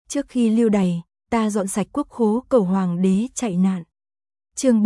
Trước khi lưu đày, ta dọn sạch quốc khố cầu hoàng đế chạy nạn. Chương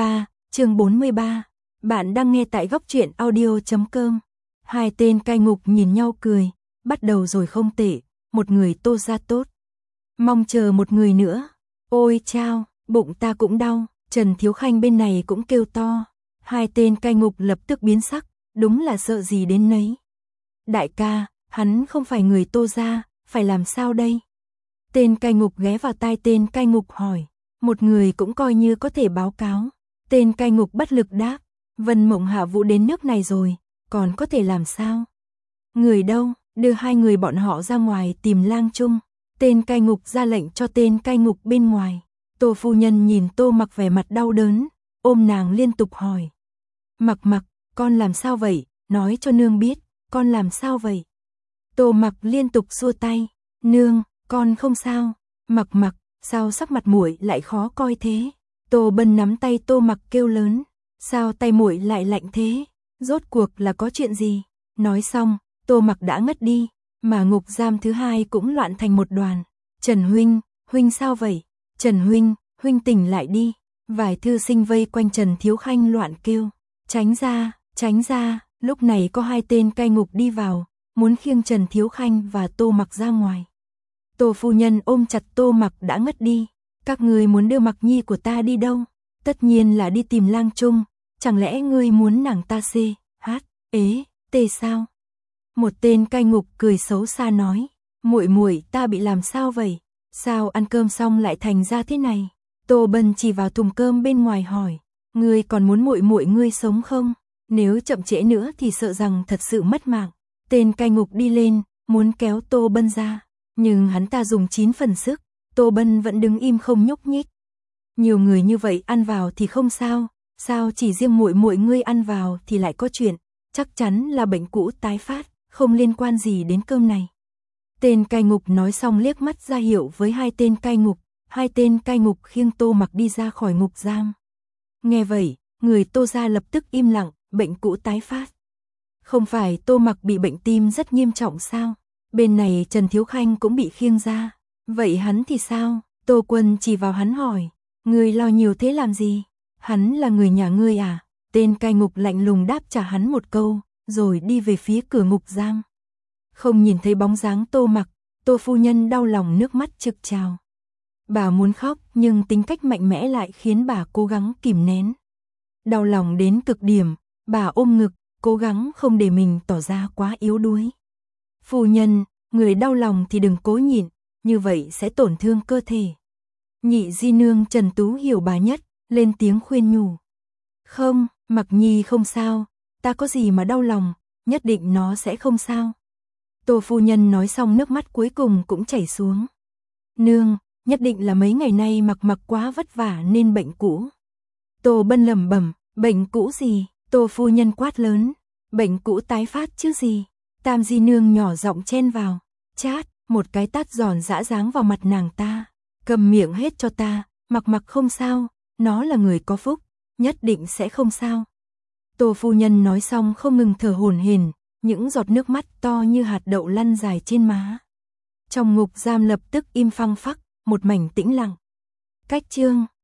43, bạn đang nghe tại góc truyện audio.com. Hai tên cai ngục nhìn nhau cười, bắt đầu rồi không tệ, một người Tô gia tốt. Mong chờ một người nữa. Ôi chao, bụng ta cũng đau, Trần Thiếu Khanh bên này cũng kêu to. Hai tên cai ngục lập tức biến sắc, đúng là sợ gì đến nấy. Đại ca, hắn không phải người Tô gia, phải làm sao đây? Tên cai ngục ghé vào tai tên cai ngục hỏi, một người cũng coi như có thể báo cáo. Tên cai ngục bất lực đáp, Vân Mộng Hạ Vũ đến nước này rồi, còn có thể làm sao? Người đâu, đưa hai người bọn họ ra ngoài tìm Lang Trung. Tên cai ngục ra lệnh cho tên cai ngục bên ngoài. Tô phu nhân nhìn Tô Mặc vẻ mặt đau đớn, ôm nàng liên tục hỏi. Mặc, con làm sao vậy, nói cho nương biết, con làm sao vậy? Tô Mặc liên tục xua tay, nương, con không sao. Mặc, sao sắc mặt muội lại khó coi thế? Tô Bân nắm tay Tô Mặc kêu lớn, sao tay muội lại lạnh thế? Rốt cuộc là có chuyện gì? Nói xong, Tô Mặc đã ngất đi, mà ngục giam thứ hai cũng loạn thành một đoàn. Trần huynh sao vậy? Trần huynh tỉnh lại đi. Vài thư sinh vây quanh Trần Thiếu Khanh loạn kêu, tránh ra. Lúc này có hai tên cai ngục đi vào, muốn khiêng Trần Thiếu Khanh và Tô Mặc ra ngoài. Tô phu nhân ôm chặt Tô Mặc đã ngất đi. Các ngươi muốn đưa Mặc nhi của ta đi đâu? Tất nhiên là đi tìm Lang Trung. Chẳng lẽ ngươi muốn nàng ta tê sao? Một tên cai ngục cười xấu xa nói, muội ta bị làm sao vậy? Sao ăn cơm xong lại thành ra thế này? Tô Bân chỉ vào thùng cơm bên ngoài hỏi, ngươi còn muốn muội ngươi sống không? Nếu chậm trễ nữa thì sợ rằng thật sự mất mạng. Tên cai ngục đi lên, muốn kéo Tô Bân ra, nhưng hắn ta dùng 9 phần sức, Tô Bân vẫn đứng im không nhúc nhích. Nhiều người như vậy ăn vào thì không sao, sao chỉ riêng muội ngươi ăn vào thì lại có chuyện, chắc chắn là bệnh cũ tái phát, không liên quan gì đến cơm này. Tên cai ngục nói xong liếc mắt ra hiệu với hai tên cai ngục khiêng Tô Mặc đi ra khỏi ngục giam. Nghe vậy, người Tô gia lập tức im lặng, bệnh cũ tái phát. Không phải Tô Mặc bị bệnh tim rất nghiêm trọng sao? Bên này Trần Thiếu Khanh cũng bị khiêng ra. Vậy hắn thì sao? Tô Quân chỉ vào hắn hỏi, ngươi lo nhiều thế làm gì? Hắn là người nhà ngươi à? Tên cai ngục lạnh lùng đáp trả hắn một câu, rồi đi về phía cửa ngục giam. Không nhìn thấy bóng dáng Tô Mặc, Tô phu nhân đau lòng nước mắt trực trào. Bà muốn khóc nhưng tính cách mạnh mẽ lại khiến bà cố gắng kìm nén. Đau lòng đến cực điểm, bà ôm ngực, cố gắng không để mình tỏ ra quá yếu đuối. Phu nhân, người đau lòng thì đừng cố nhịn, như vậy sẽ tổn thương cơ thể. Nhị di nương Trần Tú hiểu bà nhất, lên tiếng khuyên nhủ. Không, Mặc nhi không sao, ta có gì mà đau lòng, nhất định nó sẽ không sao. Tô phu nhân nói xong nước mắt cuối cùng cũng chảy xuống. Nương, nhất định là mấy ngày nay Mặc quá vất vả nên bệnh cũ. Tô Bân lẩm bẩm, bệnh cũ gì? Tô phu nhân quát lớn, bệnh cũ tái phát chứ gì? Tam di nương nhỏ giọng chen vào, chát, một cái tát giòn giã giáng vào mặt nàng ta. Cầm miệng hết cho ta, Mặc không sao, nó là người có phúc, nhất định sẽ không sao. Tô phu nhân nói xong không ngừng thở hổn hển, những giọt nước mắt to như hạt đậu lăn dài trên má. Trong ngục giam lập tức im phăng phắc, một mảnh tĩnh lặng. Cách chương